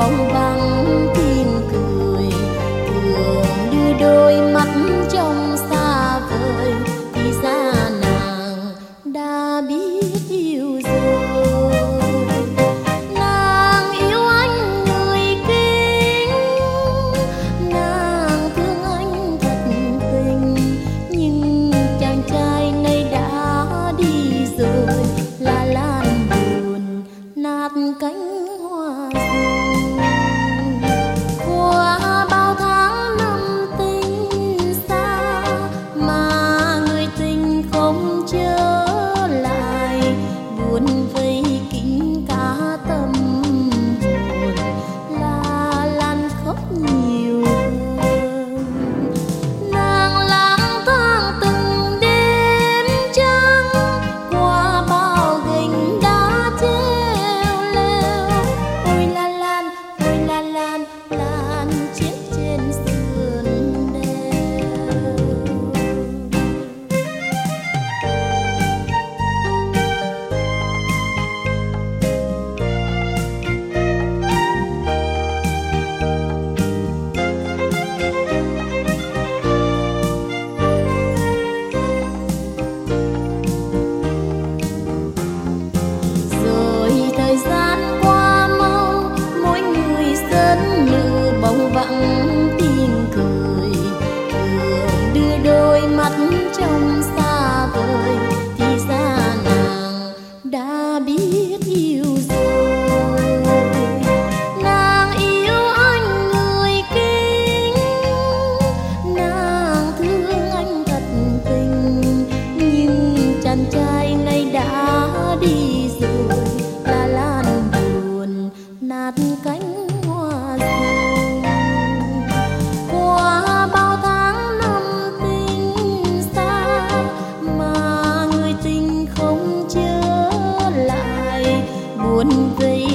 bóng vắng tiếng cười, thường đưa đôi mắt trong xa vời, thì ra nàng đã biết yêu rồi. Nàng yêu anh người kính, nàng thương anh thật tình, nhưng chàng trai này đã đi rồi, là lan buồn nát cánh hoa rừng. Qua bao tháng năm tình xa mà người tình không trở lại, buồn vây kín cả tâm hồn, là lan khóc nhiều hơn. Nàng lang thang từng đêm trắng, qua bao gành đá treo leo. Ôi la lan, ôi la lan, lan chết trên sườn đèo. Rồi thời gian qua mau, mỗi người dân lừ bóng vắng tiếng cười, thường đưa đôi mắt trong xa vời, thì ra nàng đã biết yêu rồi. Nàng yêu anh người kính, nàng thương anh thật tình, nhưng chàng trai này đã đi rồi, là lan buồn nát cánh hoa rừng. Qua bao tháng năm tình xa mà người tình không trở lại, buồn vây